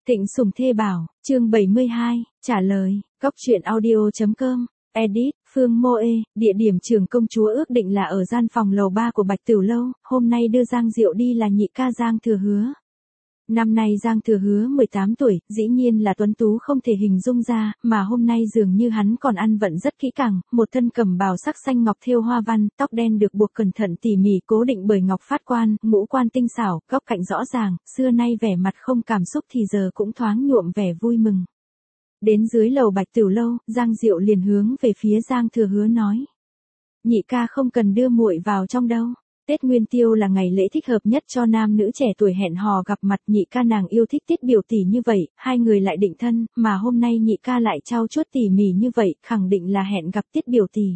Tịnh Sùng Thê Bảo, chương 72, trả lời, góc truyện audio.com, edit, Phương Mô Ê, địa điểm trưởng công chúa ước định là ở gian phòng lầu 3 của Bạch Tửu Lâu, hôm nay đưa Giang Diệu đi là nhị ca Giang Thừa Hứa. Năm nay Giang Thừa Hứa 18 tuổi, dĩ nhiên là tuấn tú không thể hình dung ra, mà hôm nay dường như hắn còn ăn vận rất kỹ càng, một thân cẩm bào sắc xanh ngọc thêu hoa văn, tóc đen được buộc cẩn thận tỉ mỉ cố định bởi ngọc phát quan, ngũ quan tinh xảo, góc cạnh rõ ràng, xưa nay vẻ mặt không cảm xúc thì giờ cũng thoáng nhuộm vẻ vui mừng. Đến dưới lầu Bạch Tửu Lâu, Giang Diệu liền hướng về phía Giang Thừa Hứa nói: "Nhị ca không cần đưa muội vào trong đâu. Tết Nguyên Tiêu là ngày lễ thích hợp nhất cho nam nữ trẻ tuổi hẹn hò gặp mặt, nhị ca nàng yêu thích Tiết biểu tỷ như vậy, hai người lại định thân, mà hôm nay nhị ca lại trau chuốt tỉ mỉ như vậy, khẳng định là hẹn gặp Tiết biểu tỷ.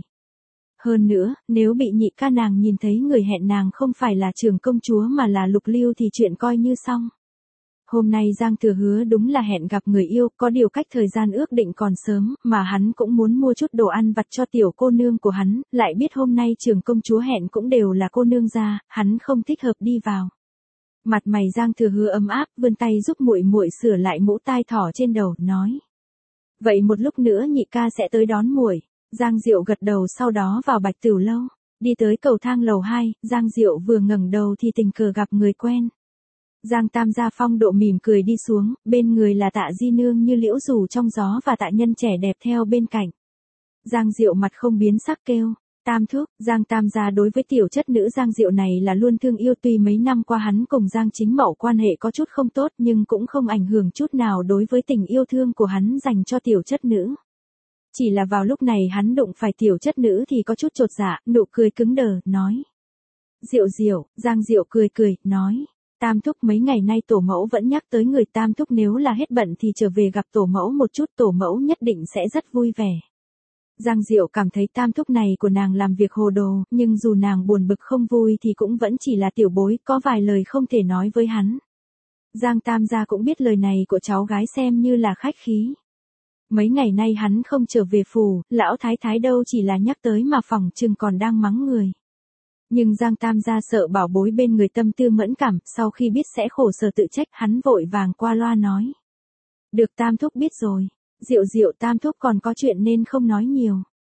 Hơn nữa, nếu bị nhị ca nàng nhìn thấy người hẹn nàng không phải là trưởng công chúa mà là Lục Lưu thì chuyện coi như xong." Hôm nay Giang Thừa Hứa đúng là hẹn gặp người yêu, có điều cách thời gian ước định còn sớm, mà hắn cũng muốn mua chút đồ ăn vặt cho tiểu cô nương của hắn, lại biết hôm nay trưởng công chúa hẹn cũng đều là cô nương gia, hắn không thích hợp đi vào. Mặt mày Giang Thừa Hứa ấm áp, vươn tay giúp muội muội sửa lại mũ tai thỏ trên đầu, nói: "Vậy một lúc nữa nhị ca sẽ tới đón muội." Giang Diệu gật đầu, sau đó vào Bạch Tửu Lâu, đi tới cầu thang lầu 2, Giang Diệu vừa ngẩng đầu thì tình cờ gặp người quen. Giang Tam gia phong độ mỉm cười đi xuống, bên người là Tạ Di Nương như liễu rủ trong gió và Tạ Nhân trẻ đẹp theo bên cạnh. Giang Diệu mặt không biến sắc kêu: "Tam thúc." Giang Tam gia đối với tiểu chất nữ Giang Diệu này là luôn thương yêu, tuy mấy năm qua hắn cùng Giang Chính Mậu quan hệ có chút không tốt nhưng cũng không ảnh hưởng chút nào đối với tình yêu thương của hắn dành cho tiểu chất nữ. Chỉ là vào lúc này hắn đụng phải tiểu chất nữ thì có chút chột dạ, nụ cười cứng đờ, nói: "Diệu Diệu." Giang Diệu cười cười, nói: "Tam thúc, mấy ngày nay tổ mẫu vẫn nhắc tới người, Tam thúc nếu là hết bận thì trở về gặp tổ mẫu một chút, tổ mẫu nhất định sẽ rất vui vẻ." Giang Diệu cảm thấy Tam thúc này của nàng làm việc hồ đồ, nhưng dù nàng buồn bực không vui thì cũng vẫn chỉ là tiểu bối, có vài lời không thể nói với hắn. Giang Tam gia cũng biết lời này của cháu gái xem như là khách khí. Mấy ngày nay hắn không trở về phủ, lão thái thái đâu chỉ là nhắc tới mà phỏng chừng còn đang mắng người. Nhưng Giang Tam gia sợ bảo bối bên người tâm tư mẫn cảm, sau khi biết sẽ khổ sở tự trách, hắn vội vàng qua loa nói: "Được, Tam thúc biết rồi. Diệu Diệu, Tam thúc còn có chuyện nên không nói nhiều.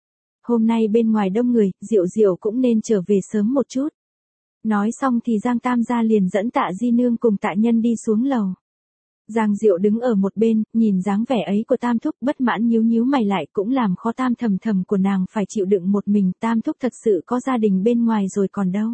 Hôm nay bên ngoài đông người, Diệu Diệu cũng nên trở về sớm một chút." Nói xong thì Giang Tam gia liền dẫn Tạ Di Nương cùng Tạ Nhân đi xuống lầu. Giang Diệu đứng ở một bên, nhìn dáng vẻ ấy của Tam thúc, bất mãn nhíu nhíu mày lại, cũng làm khó Tam thầm thầm của nàng phải chịu đựng một mình, Tam thúc thật sự có gia đình bên ngoài rồi còn đâu.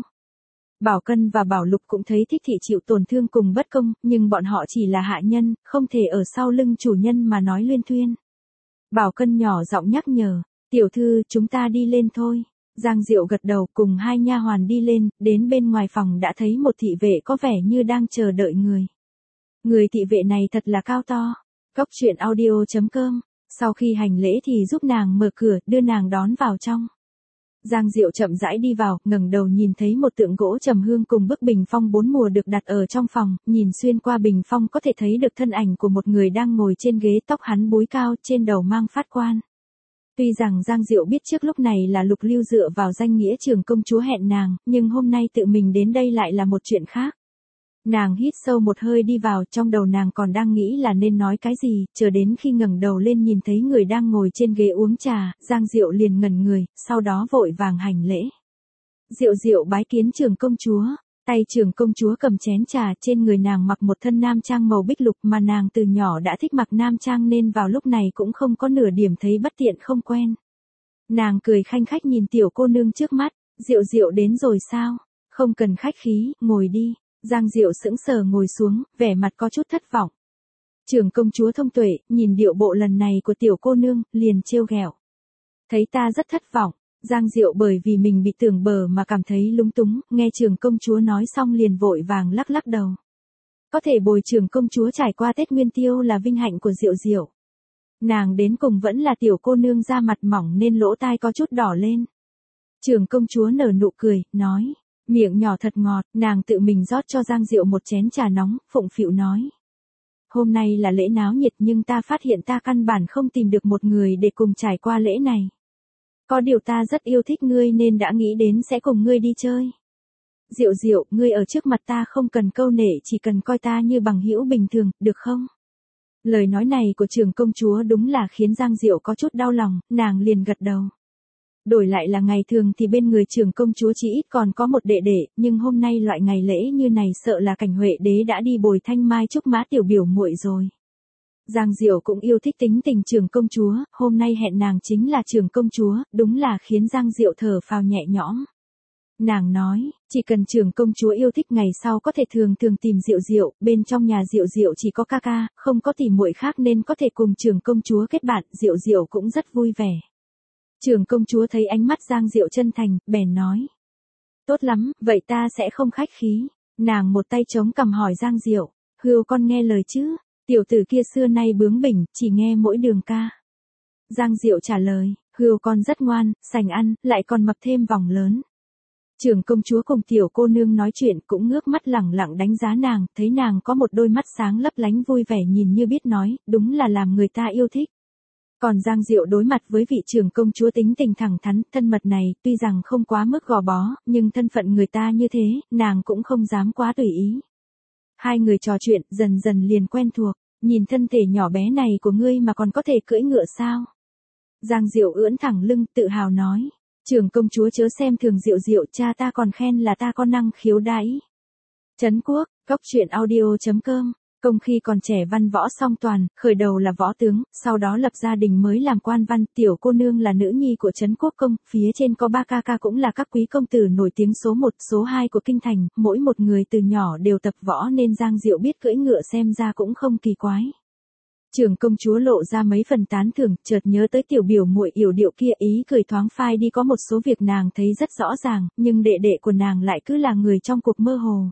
Bảo Cân và Bảo Lục cũng thấy Thích thị chịu tổn thương cùng bất công, nhưng bọn họ chỉ là hạ nhân, không thể ở sau lưng chủ nhân mà nói luyên thuyên. Bảo Cân nhỏ giọng nhắc nhở: "Tiểu thư, chúng ta đi lên thôi." Giang Diệu gật đầu, cùng hai nha hoàn đi lên, đến bên ngoài phòng đã thấy một thị vệ có vẻ như đang chờ đợi người. Người thị vệ này thật là cao to. Góc truyện audio.com, sau khi hành lễ thì giúp nàng mở cửa, đưa nàng đón vào trong. Giang Diệu chậm rãi đi vào, ngẩng đầu nhìn thấy một tượng gỗ trầm hương cùng bức bình phong 4 mùa được đặt ở trong phòng, nhìn xuyên qua bình phong có thể thấy được thân ảnh của một người đang ngồi trên ghế, tóc hắn búi cao, trên đầu mang phát quan. Tuy rằng Giang Diệu biết trước lúc này là Lục Lưu dựa vào danh nghĩa trưởng công chúa hẹn nàng, nhưng hôm nay tự mình đến đây lại là một chuyện khác. Nàng hít sâu một hơi đi vào, trong đầu nàng còn đang nghĩ là nên nói cái gì, chờ đến khi ngẩng đầu lên nhìn thấy người đang ngồi trên ghế uống trà, Giang Diệu liền ngẩn người, sau đó vội vàng hành lễ. "Diệu Diệu bái kiến trưởng công chúa." Tay trưởng công chúa cầm chén trà, trên người nàng mặc một thân nam trang màu bích lục, mà nàng từ nhỏ đã thích mặc nam trang nên vào lúc này cũng không có nửa điểm thấy bất tiện không quen. Nàng cười khanh khách nhìn tiểu cô nương trước mắt: "Diệu Diệu đến rồi sao? Không cần khách khí, ngồi đi." Giang Diệu sững sờ ngồi xuống, vẻ mặt có chút thất vọng. Trưởng công chúa thông tuệ, nhìn điệu bộ lần này của tiểu cô nương, liền trêu ghẹo: "Thấy ta rất thất vọng." Giang Diệu bởi vì mình bị tưởng bờ mà cảm thấy lúng túng, nghe trưởng công chúa nói xong liền vội vàng lắc lắc đầu. Có thể bồi trưởng công chúa trải qua Tết Nguyên Tiêu là vinh hạnh của Diệu Diệu. Nàng đến cùng vẫn là tiểu cô nương da mặt mỏng nên lỗ tai có chút đỏ lên. Trưởng công chúa nở nụ cười, nói: "Miệng nhỏ thật ngọt." Nàng tự mình rót cho Giang Diệu một chén trà nóng, phụng phịu nói: "Hôm nay là lễ náo nhiệt nhưng ta phát hiện ta căn bản không tìm được một người để cùng trải qua lễ này. Có điều ta rất yêu thích ngươi nên đã nghĩ đến sẽ cùng ngươi đi chơi. Diệu Diệu, ngươi ở trước mặt ta không cần câu nệ, chỉ cần coi ta như bằng hữu bình thường, được không?" Lời nói này của trưởng công chúa đúng là khiến Giang Diệu có chút đau lòng, nàng liền gật đầu. Đổi lại là ngày thường thì bên người trưởng công chúa chỉ ít còn có một đệ đệ, nhưng hôm nay loại ngày lễ như này sợ là Cảnh Huệ đế đã đi bồi thanh mai trúc mã tiểu biểu muội rồi. Giang Diệu cũng yêu thích tính tình trưởng công chúa, hôm nay hẹn nàng chính là trưởng công chúa, đúng là khiến Giang Diệu thở phào nhẹ nhõm. Nàng nói, chỉ cần trưởng công chúa yêu thích ngày sau có thể thường thường tìm Diệu Diệu, bên trong nhà Diệu Diệu chỉ có ca ca, không có tỷ muội khác nên có thể cùng trưởng công chúa kết bạn, Diệu Diệu cũng rất vui vẻ. Trưởng công chúa thấy ánh mắt Giang Diệu chân thành, bèn nói. Tốt lắm, vậy ta sẽ không khách khí. Nàng một tay chống cằm hỏi Giang Diệu, Hươu con nghe lời chứ, tiểu tử kia xưa nay bướng bỉnh, chỉ nghe mỗi đường ca. Giang Diệu trả lời, Hươu con rất ngoan, sành ăn, lại còn mập thêm vòng lớn. Trưởng công chúa cùng tiểu cô nương nói chuyện cũng ngước mắt lẳng lặng đánh giá nàng, thấy nàng có một đôi mắt sáng lấp lánh vui vẻ nhìn như biết nói, đúng là làm người ta yêu thích. Còn Giang Diệu đối mặt với vị trưởng công chúa tính tình thẳng thắn, thân mật này, tuy rằng không quá mức gò bó, nhưng thân phận người ta như thế, nàng cũng không dám quá tùy ý. Hai người trò chuyện, dần dần liền quen thuộc, nhìn thân thể nhỏ bé này của ngươi mà còn có thể cưỡi ngựa sao? Giang Diệu ưỡn thẳng lưng, tự hào nói, trưởng công chúa chớ xem thường Diệu Diệu, cha ta còn khen là ta có năng khiếu đãi. Trấn Quốc, coctruyện.audio.com. Công khi còn trẻ văn võ song toàn, khởi đầu là võ tướng, sau đó lập gia đình mới làm quan văn, tiểu cô nương là nữ nhi của Trấn Quốc công, phía trên có ba ca ca cũng là các quý công tử nổi tiếng số 1, số 2 của kinh thành, mỗi một người từ nhỏ đều tập võ nên Giang Diệu biết cưỡi ngựa xem ra cũng không kỳ quái. Trưởng công chúa lộ ra mấy phần tán thưởng, chợt nhớ tới tiểu biểu muội yểu điệu kia, ý cười thoáng phai đi, có một số việc nàng thấy rất rõ ràng, nhưng đệ đệ của nàng lại cứ là người trong cuộc mơ hồ.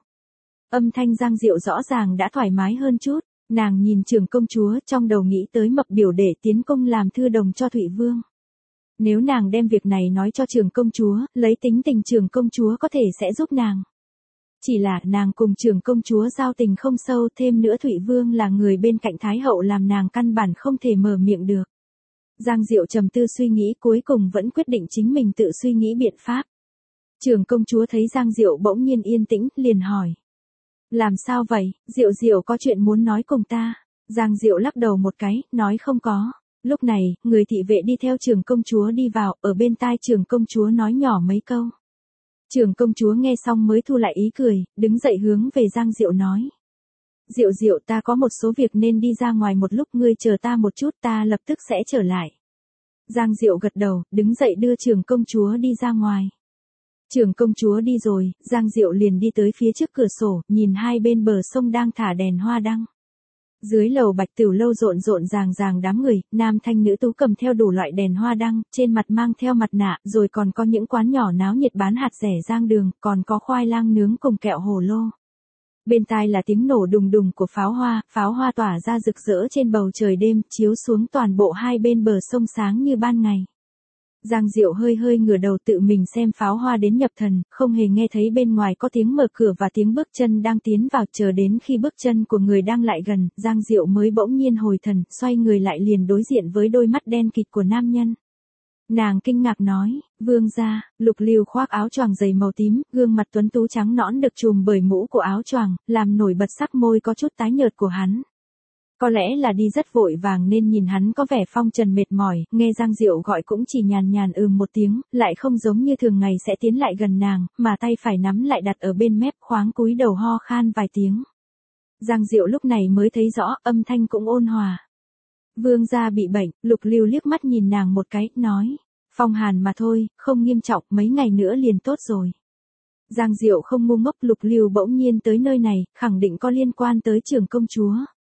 Âm thanh Giang Diệu rõ ràng đã thoải mái hơn chút, nàng nhìn trưởng công chúa trong đầu nghĩ tới mập biểu để tiến công làm thư đồng cho Thụy Vương. Nếu nàng đem việc này nói cho trưởng công chúa, lấy tính tình trưởng công chúa có thể sẽ giúp nàng. Chỉ là nàng cùng trưởng công chúa giao tình không sâu, thêm nữa Thụy Vương là người bên cạnh Thái hậu làm nàng căn bản không thể mở miệng được. Giang Diệu trầm tư suy nghĩ cuối cùng vẫn quyết định chính mình tự suy nghĩ biện pháp. Trưởng công chúa thấy Giang Diệu bỗng nhiên yên tĩnh, liền hỏi. Làm sao vậy, Diệu Diệu có chuyện muốn nói cùng ta? Giang Diệu lắc đầu một cái, nói không có. Lúc này, người thị vệ đi theo trưởng công chúa đi vào, ở bên tai trưởng công chúa nói nhỏ mấy câu. Trưởng công chúa nghe xong mới thu lại ý cười, đứng dậy hướng về Giang Diệu nói. Diệu Diệu, ta có một số việc nên đi ra ngoài một lúc, ngươi chờ ta một chút, ta lập tức sẽ trở lại. Giang Diệu gật đầu, đứng dậy đưa trưởng công chúa đi ra ngoài. Trưởng công chúa đi rồi, Giang Diệu liền đi tới phía trước cửa sổ, nhìn hai bên bờ sông đang thả đèn hoa đăng. Dưới lầu Bạch Tửu lâu rộn rộn ràng đám người, nam thanh nữ tú cầm theo đủ loại đèn hoa đăng, trên mặt mang theo mặt nạ, rồi còn có những quán nhỏ náo nhiệt bán hạt rẻ rang đường, còn có khoai lang nướng cùng kẹo hồ lô. Bên tai là tiếng nổ đùng đùng của pháo hoa tỏa ra rực rỡ trên bầu trời đêm, chiếu xuống toàn bộ hai bên bờ sông sáng như ban ngày. Giang Diệu hơi ngửa đầu tự mình xem pháo hoa đến nhập thần, không hề nghe thấy bên ngoài có tiếng mở cửa và tiếng bước chân đang tiến vào, chờ đến khi bước chân của người đang lại gần, Giang Diệu mới bỗng nhiên hồi thần, xoay người lại liền đối diện với đôi mắt đen kịt của nam nhân. Nàng kinh ngạc nói, vương gia. Lục Lưu khoác áo choàng dày màu tím, gương mặt tuấn tú trắng nõn được trùm bởi mũ của áo choàng, làm nổi bật sắc môi có chút tái nhợt của hắn. Có lẽ là đi rất vội vàng nên nhìn hắn có vẻ phong trần mệt mỏi, nghe Giang Diệu gọi cũng chỉ nhàn nhàn một tiếng, lại không giống như thường ngày sẽ tiến lại gần nàng, mà tay phải nắm lại đặt ở bên mép, khoáng cúi đầu ho khan vài tiếng. Giang Diệu lúc này mới thấy rõ, âm thanh cũng ôn hòa. Vương gia bị bệnh, Lục Lưu liếc mắt nhìn nàng một cái, nói, phong hàn mà thôi, không nghiêm trọng, mấy ngày nữa liền tốt rồi. Giang Diệu không ngu ngốc, Lục Lưu bỗng nhiên tới nơi này, khẳng định có liên quan tới trưởng công chúa.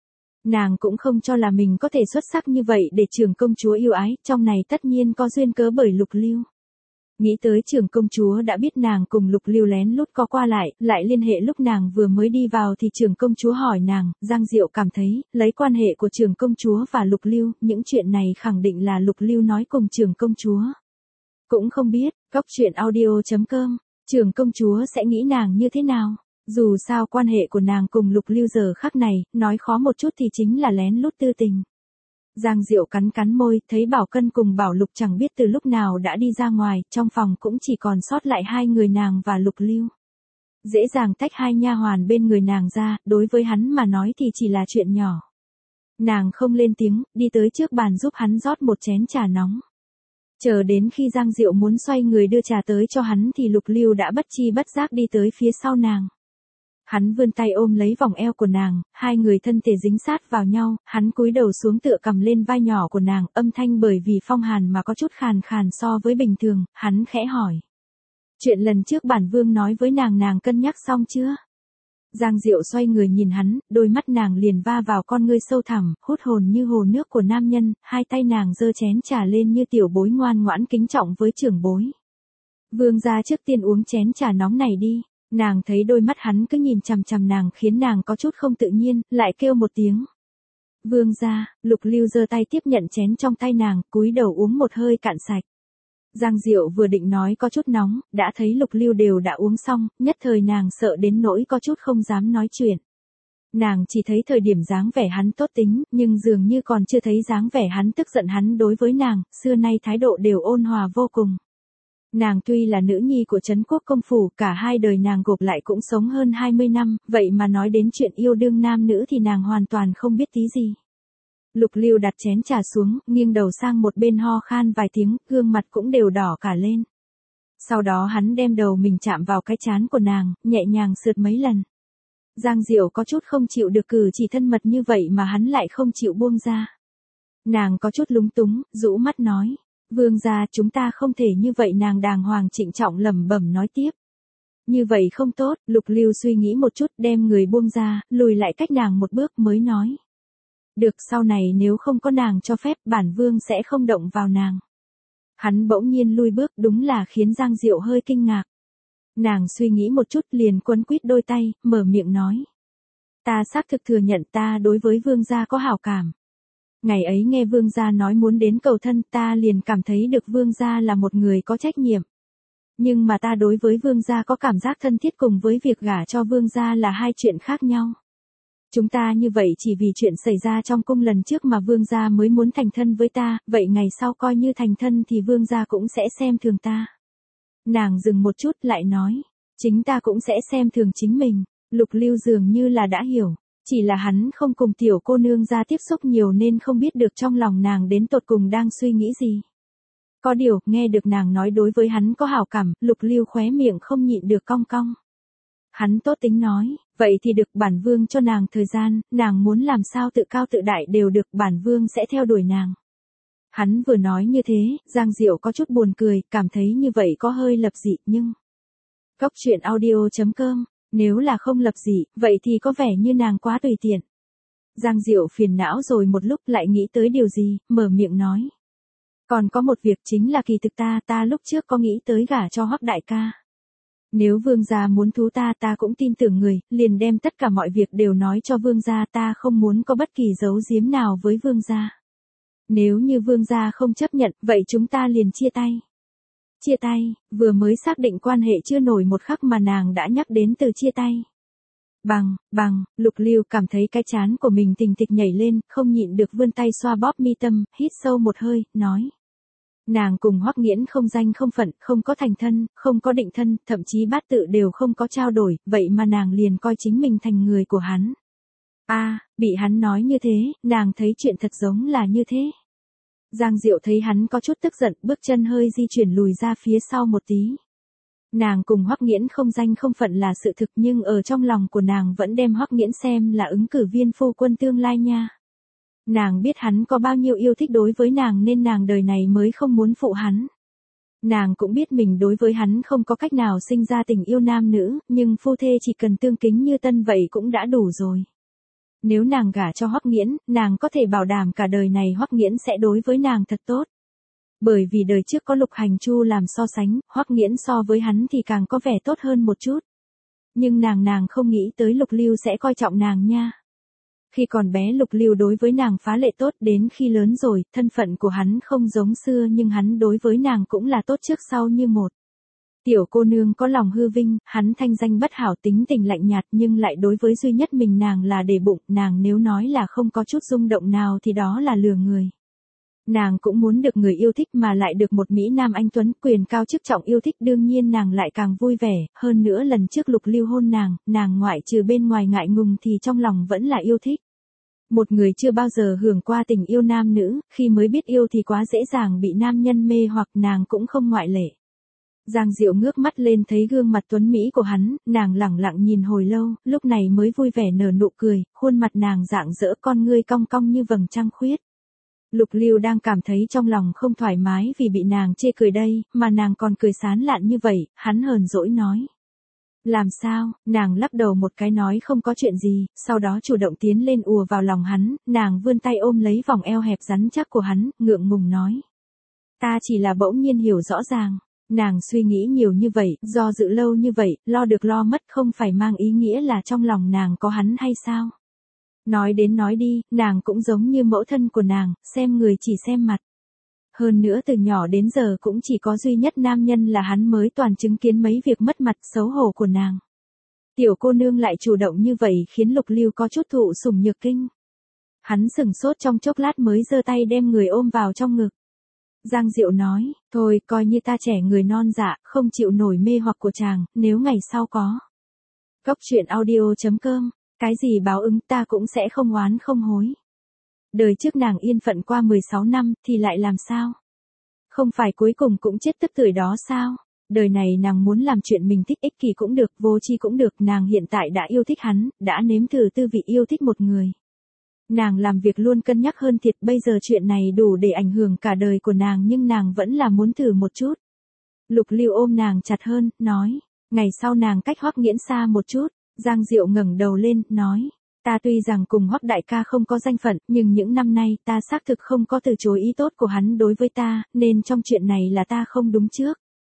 Nàng cũng không cho là mình có thể xuất sắc như vậy để trưởng công chúa yêu ái, trong này tất nhiên có duyên cớ bởi Lục Lưu. Nghĩ tới trưởng công chúa đã biết nàng cùng Lục Lưu lén lút có qua lại liên hệ lúc nàng vừa mới đi vào thì trưởng công chúa hỏi nàng, Giang Diệu cảm thấy, lấy quan hệ của trưởng công chúa và Lục Lưu, những chuyện này khẳng định là Lục Lưu nói cùng trưởng công chúa. Cũng không biết, coctruyện.audio.com, trưởng công chúa sẽ nghĩ nàng như thế nào? Dù sao quan hệ của nàng cùng Lục Lưu giờ khắc này, nói khó một chút thì chính là lén lút tư tình. Giang Diệu cắn môi, thấy Bảo Cân cùng Bảo Lục chẳng biết từ lúc nào đã đi ra ngoài, trong phòng cũng chỉ còn sót lại hai người nàng và Lục Lưu. Dễ dàng tách hai nha hoàn bên người nàng ra, đối với hắn mà nói thì chỉ là chuyện nhỏ. Nàng không lên tiếng, đi tới trước bàn giúp hắn rót một chén trà nóng. Chờ đến khi Giang Diệu muốn xoay người đưa trà tới cho hắn thì Lục Lưu đã bất chi bất giác đi tới phía sau nàng. Hắn vươn tay ôm lấy vòng eo của nàng, hai người thân thể dính sát vào nhau, hắn cúi đầu xuống tựa cầm lên vai nhỏ của nàng, âm thanh bởi vì phong hàn mà có chút khàn khàn so với bình thường, hắn khẽ hỏi. Chuyện lần trước bản vương nói với nàng cân nhắc xong chưa? Giang Diệu xoay người nhìn hắn, đôi mắt nàng liền va vào con ngươi sâu thẳm, hút hồn như hồ nước của nam nhân, hai tay nàng giơ chén trà lên như tiểu bối ngoan ngoãn kính trọng với trưởng bối. Vương gia trước tiên uống chén trà nóng này đi. Nàng thấy đôi mắt hắn cứ nhìn chằm chằm nàng khiến nàng có chút không tự nhiên, lại kêu một tiếng. Vương gia, Lục Lưu giơ tay tiếp nhận chén trong tay nàng, cúi đầu uống một hơi cạn sạch. Giang Diệu vừa định nói có chút nóng, đã thấy Lục Lưu đều đã uống xong, nhất thời nàng sợ đến nỗi có chút không dám nói chuyện. Nàng chỉ thấy thời điểm dáng vẻ hắn tốt tính, nhưng dường như còn chưa thấy dáng vẻ hắn tức giận hắn đối với nàng, xưa nay thái độ đều ôn hòa vô cùng. Nàng tuy là nữ nhi của Trấn Quốc công phủ, cả hai đời nàng gộp lại cũng sống hơn 20 năm, vậy mà nói đến chuyện yêu đương nam nữ thì nàng hoàn toàn không biết tí gì. Lục Lưu đặt chén trà xuống, nghiêng đầu sang một bên ho khan vài tiếng, gương mặt cũng đều đỏ cả lên. Sau đó hắn đem đầu mình chạm vào cái trán của nàng, nhẹ nhàng sượt mấy lần. Giang Diệu có chút không chịu được cử chỉ thân mật như vậy mà hắn lại không chịu buông ra. Nàng có chút lúng túng, rũ mắt nói. Vương gia, chúng ta không thể như vậy, nàng đàng hoàng trịnh trọng lẩm bẩm nói tiếp. Như vậy không tốt, Lục Lưu suy nghĩ một chút đem người buông ra, lùi lại cách nàng một bước mới nói. Được, sau này nếu không có nàng cho phép bản vương sẽ không động vào nàng. Hắn bỗng nhiên lui bước đúng là khiến Giang Diệu hơi kinh ngạc. Nàng suy nghĩ một chút liền quấn quýt đôi tay, mở miệng nói. Ta xác thực thừa nhận ta đối với vương gia có hảo cảm. Ngày ấy nghe vương gia nói muốn đến cầu thân ta liền cảm thấy được vương gia là một người có trách nhiệm. Nhưng mà ta đối với vương gia có cảm giác thân thiết cùng với việc gả cho vương gia là hai chuyện khác nhau. Chúng ta như vậy chỉ vì chuyện xảy ra trong cung lần trước mà vương gia mới muốn thành thân với ta, vậy ngày sau coi như thành thân thì vương gia cũng sẽ xem thường ta. Nàng dừng một chút lại nói, chính ta cũng sẽ xem thường chính mình. Lục Lưu dường như là đã hiểu. Chỉ là hắn không cùng tiểu cô nương ra tiếp xúc nhiều nên không biết được trong lòng nàng đến tột cùng đang suy nghĩ gì. Có điều, nghe được nàng nói đối với hắn có hảo cảm, Lục Lưu khóe miệng không nhịn được cong cong. Hắn tốt tính nói, vậy thì được, bản vương cho nàng thời gian, nàng muốn làm sao tự cao tự đại đều được, bản vương sẽ theo đuổi nàng. Hắn vừa nói như thế, Giang Diệu có chút buồn cười, cảm thấy như vậy có hơi lập dị nhưng... Cốc truyện audio.com. Nếu là không lập dị, vậy thì có vẻ như nàng quá tùy tiện. Giang Diệu phiền não rồi một lúc lại nghĩ tới điều gì, mở miệng nói. Còn có một việc chính là kỳ thực ta lúc trước có nghĩ tới gả cho Hoắc đại ca. Nếu vương gia muốn thú ta cũng tin tưởng người, liền đem tất cả mọi việc đều nói cho vương gia, ta không muốn có bất kỳ giấu giếm nào với vương gia. Nếu như vương gia không chấp nhận, vậy chúng ta liền chia tay. Chia tay, vừa mới xác định quan hệ chưa nổi một khắc mà nàng đã nhắc đến từ chia tay. Bằng, Lục Lưu cảm thấy cái trán của mình thình thịch nhảy lên, không nhịn được vươn tay xoa bóp mi tâm, hít sâu một hơi, nói. Nàng cùng Hoắc Nghiễn không danh không phận, không có thành thân, không có định thân, thậm chí bát tự đều không có trao đổi, vậy mà nàng liền coi chính mình thành người của hắn. Bị hắn nói như thế, nàng thấy chuyện thật giống là như thế. Giang Diệu thấy hắn có chút tức giận, bước chân hơi di chuyển lùi ra phía sau một tí. Nàng cùng Hoắc Nghiễn không danh không phận là sự thực nhưng ở trong lòng của nàng vẫn đem Hoắc Nghiễn xem là ứng cử viên phu quân tương lai nha. Nàng biết hắn có bao nhiêu yêu thích đối với nàng nên nàng đời này mới không muốn phụ hắn. Nàng cũng biết mình đối với hắn không có cách nào sinh ra tình yêu nam nữ, nhưng phu thê chỉ cần tương kính như tân vậy cũng đã đủ rồi. Nếu nàng gả cho Hoắc Nghiễn, nàng có thể bảo đảm cả đời này Hoắc Nghiễn sẽ đối với nàng thật tốt. Bởi vì đời trước có Lục Hành Chu làm so sánh, Hoắc Nghiễn so với hắn thì càng có vẻ tốt hơn một chút. Nhưng nàng không nghĩ tới Lục Lưu sẽ coi trọng nàng nha. Khi còn bé Lục Lưu đối với nàng phá lệ tốt, đến khi lớn rồi, thân phận của hắn không giống xưa nhưng hắn đối với nàng cũng là tốt trước sau như một. Tiểu cô nương có lòng hư vinh, hắn thanh danh bất hảo, tính tình lạnh nhạt nhưng lại đối với duy nhất mình nàng là để bụng, nàng nếu nói là không có chút rung động nào thì đó là lừa người. Nàng cũng muốn được người yêu thích mà lại được một Mỹ Nam anh tuấn quyền cao chức trọng yêu thích, đương nhiên nàng lại càng vui vẻ, hơn nữa lần trước Lục Lưu hôn nàng ngoại trừ bên ngoài ngại ngùng thì trong lòng vẫn là yêu thích. Một người chưa bao giờ hưởng qua tình yêu nam nữ, khi mới biết yêu thì quá dễ dàng bị nam nhân mê hoặc, nàng cũng không ngoại lệ. Giang Diệu ngước mắt lên thấy gương mặt tuấn mỹ của hắn, nàng lẳng lặng nhìn hồi lâu, lúc này mới vui vẻ nở nụ cười, khuôn mặt nàng rạng rỡ, con ngươi cong cong như vầng trăng khuyết. Lục Lưu đang cảm thấy trong lòng không thoải mái vì bị nàng chê cười đây, mà nàng còn cười sán lạn như vậy, hắn hờn dỗi nói. Làm sao, nàng lắc đầu một cái nói không có chuyện gì, sau đó chủ động tiến lên ùa vào lòng hắn, nàng vươn tay ôm lấy vòng eo hẹp rắn chắc của hắn, ngượng ngùng nói. Ta chỉ là bỗng nhiên hiểu rõ ràng. Nàng suy nghĩ nhiều như vậy, do dự lâu như vậy, lo được lo mất không phải mang ý nghĩa là trong lòng nàng có hắn hay sao? Nói đến nói đi, nàng cũng giống như mẫu thân của nàng, xem người chỉ xem mặt. Hơn nữa từ nhỏ đến giờ cũng chỉ có duy nhất nam nhân là hắn mới toàn chứng kiến mấy việc mất mặt xấu hổ của nàng. Tiểu cô nương lại chủ động như vậy khiến Lục Lưu có chút thụ sủng nhược kinh. Hắn sừng sốt trong chốc lát mới giơ tay đem người ôm vào trong ngực. Giang Diệu nói, thôi coi như ta trẻ người non dạ, không chịu nổi mê hoặc của chàng, nếu ngày sau có. Cốc truyện audio.com, cái gì báo ứng ta cũng sẽ không oán không hối. Đời trước nàng yên phận qua 16 năm thì lại làm sao? Không phải cuối cùng cũng chết tức tưởi đó sao? Đời này nàng muốn làm chuyện mình thích, ích kỷ cũng được, vô tri cũng được, nàng hiện tại đã yêu thích hắn, đã nếm thử tư vị yêu thích một người. Nàng làm việc luôn cân nhắc hơn thiệt, bây giờ chuyện này đủ để ảnh hưởng cả đời của nàng nhưng nàng vẫn là muốn thử một chút. Lục Lưu ôm nàng chặt hơn, nói, ngày sau nàng cách Hoắc Nghiễn xa một chút. Giang Diệu ngẩng đầu lên, nói, ta tuy rằng cùng Hoắc đại ca không có danh phận, nhưng những năm nay ta xác thực không có từ chối ý tốt của hắn đối với ta, nên trong chuyện này là ta không đúng trước.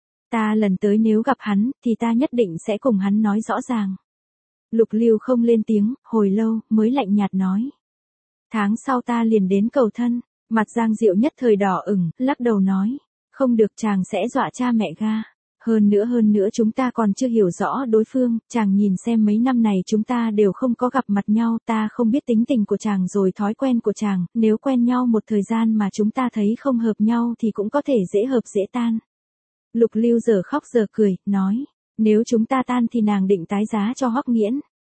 Ta lần tới nếu gặp hắn, thì ta nhất định sẽ cùng hắn nói rõ ràng. Lục Lưu không lên tiếng, hồi lâu, mới lạnh nhạt nói. Tháng sau ta liền đến cầu thân, mặt Giang Diệu nhất thời đỏ ửng, lắc đầu nói, không được, chàng sẽ dọa cha mẹ ga. Hơn nữa chúng ta còn chưa hiểu rõ đối phương, chàng nhìn xem mấy năm này chúng ta đều không có gặp mặt nhau, ta không biết tính tình của chàng rồi thói quen của chàng, nếu quen nhau một thời gian mà chúng ta thấy không hợp nhau thì cũng có thể dễ hợp dễ tan. Lục Lưu giờ khóc giờ cười, nói, nếu chúng ta tan thì nàng định tái giá cho Hoắc Nghiễn.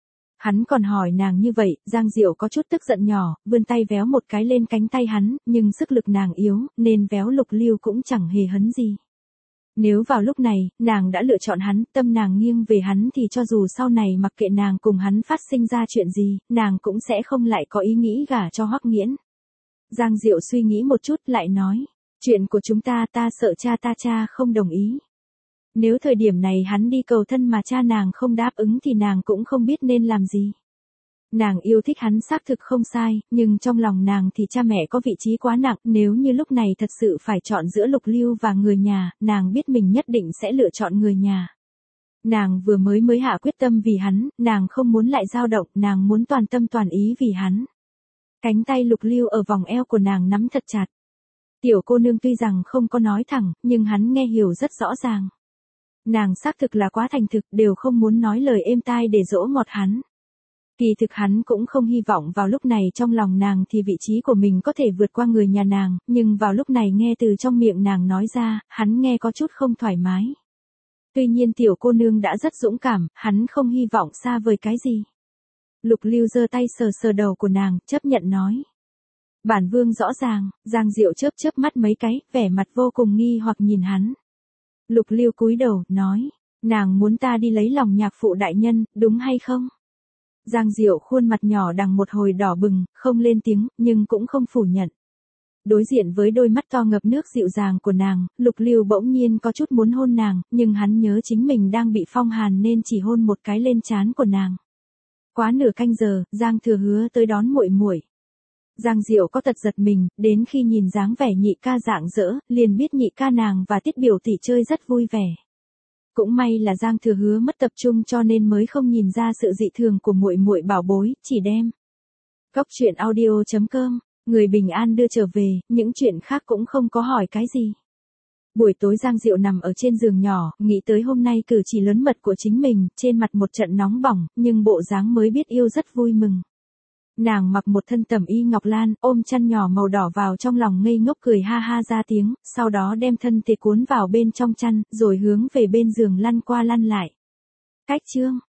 Hắn còn hỏi nàng như vậy, Giang Diệu có chút tức giận nhỏ, vươn tay véo một cái lên cánh tay hắn, nhưng sức lực nàng yếu, nên véo Lục Lưu cũng chẳng hề hấn gì. Nếu vào lúc này, nàng đã lựa chọn hắn, tâm nàng nghiêng về hắn thì cho dù sau này mặc kệ nàng cùng hắn phát sinh ra chuyện gì, nàng cũng sẽ không lại có ý nghĩ gả cho Hoắc Nghiễn. Giang Diệu suy nghĩ một chút lại nói, chuyện của chúng ta sợ cha không đồng ý. Nếu thời điểm này hắn đi cầu thân mà cha nàng không đáp ứng thì nàng cũng không biết nên làm gì. Nàng yêu thích hắn xác thực không sai, nhưng trong lòng nàng thì cha mẹ có vị trí quá nặng, nếu như lúc này thật sự phải chọn giữa Lục Lưu và người nhà, nàng biết mình nhất định sẽ lựa chọn người nhà. Nàng vừa mới hạ quyết tâm vì hắn, nàng không muốn lại dao động, nàng muốn toàn tâm toàn ý vì hắn. Cánh tay Lục Lưu ở vòng eo của nàng nắm thật chặt. Tiểu cô nương tuy rằng không có nói thẳng, nhưng hắn nghe hiểu rất rõ ràng. Nàng xác thực là quá thành thực, đều không muốn nói lời êm tai để dỗ ngọt hắn. Kỳ thực hắn cũng không hy vọng vào lúc này trong lòng nàng thì vị trí của mình có thể vượt qua người nhà nàng, nhưng vào lúc này nghe từ trong miệng nàng nói ra, hắn nghe có chút không thoải mái. Tuy nhiên tiểu cô nương đã rất dũng cảm, hắn không hy vọng xa vời cái gì. Lục Lưu giơ tay sờ đầu của nàng, chấp nhận nói. Bản vương rõ ràng, Giang Diệu chớp mắt mấy cái, vẻ mặt vô cùng nghi hoặc nhìn hắn. Lục Lưu cúi đầu, nói, nàng muốn ta đi lấy lòng nhạc phụ đại nhân, đúng hay không? Giang Diệu khuôn mặt nhỏ đằng một hồi đỏ bừng, không lên tiếng, nhưng cũng không phủ nhận. Đối diện với đôi mắt to ngập nước dịu dàng của nàng, Lục Lưu bỗng nhiên có chút muốn hôn nàng, nhưng hắn nhớ chính mình đang bị phong hàn nên chỉ hôn một cái lên trán của nàng. Quá nửa canh giờ, Giang Thừa Hứa tới đón muội muội. Giang Diệu có tật giật mình, đến khi nhìn dáng vẻ nhị ca rạng rỡ, liền biết nhị ca nàng và Tiết biểu tỷ chơi rất vui vẻ. Cũng may là Giang Thừa Hứa mất tập trung cho nên mới không nhìn ra sự dị thường của muội muội bảo bối, chỉ đem. Cốc truyện audio.com, người bình an đưa trở về, những chuyện khác cũng không có hỏi cái gì. Buổi tối Giang Diệu nằm ở trên giường nhỏ, nghĩ tới hôm nay cử chỉ lớn mật của chính mình, trên mặt một trận nóng bỏng, nhưng bộ dáng mới biết yêu rất vui mừng. Nàng mặc một thân tẩm y ngọc lan, ôm chăn nhỏ màu đỏ vào trong lòng ngây ngốc cười ha ha ra tiếng, sau đó đem thân thể cuốn vào bên trong chăn, rồi hướng về bên giường lăn qua lăn lại. Cách chương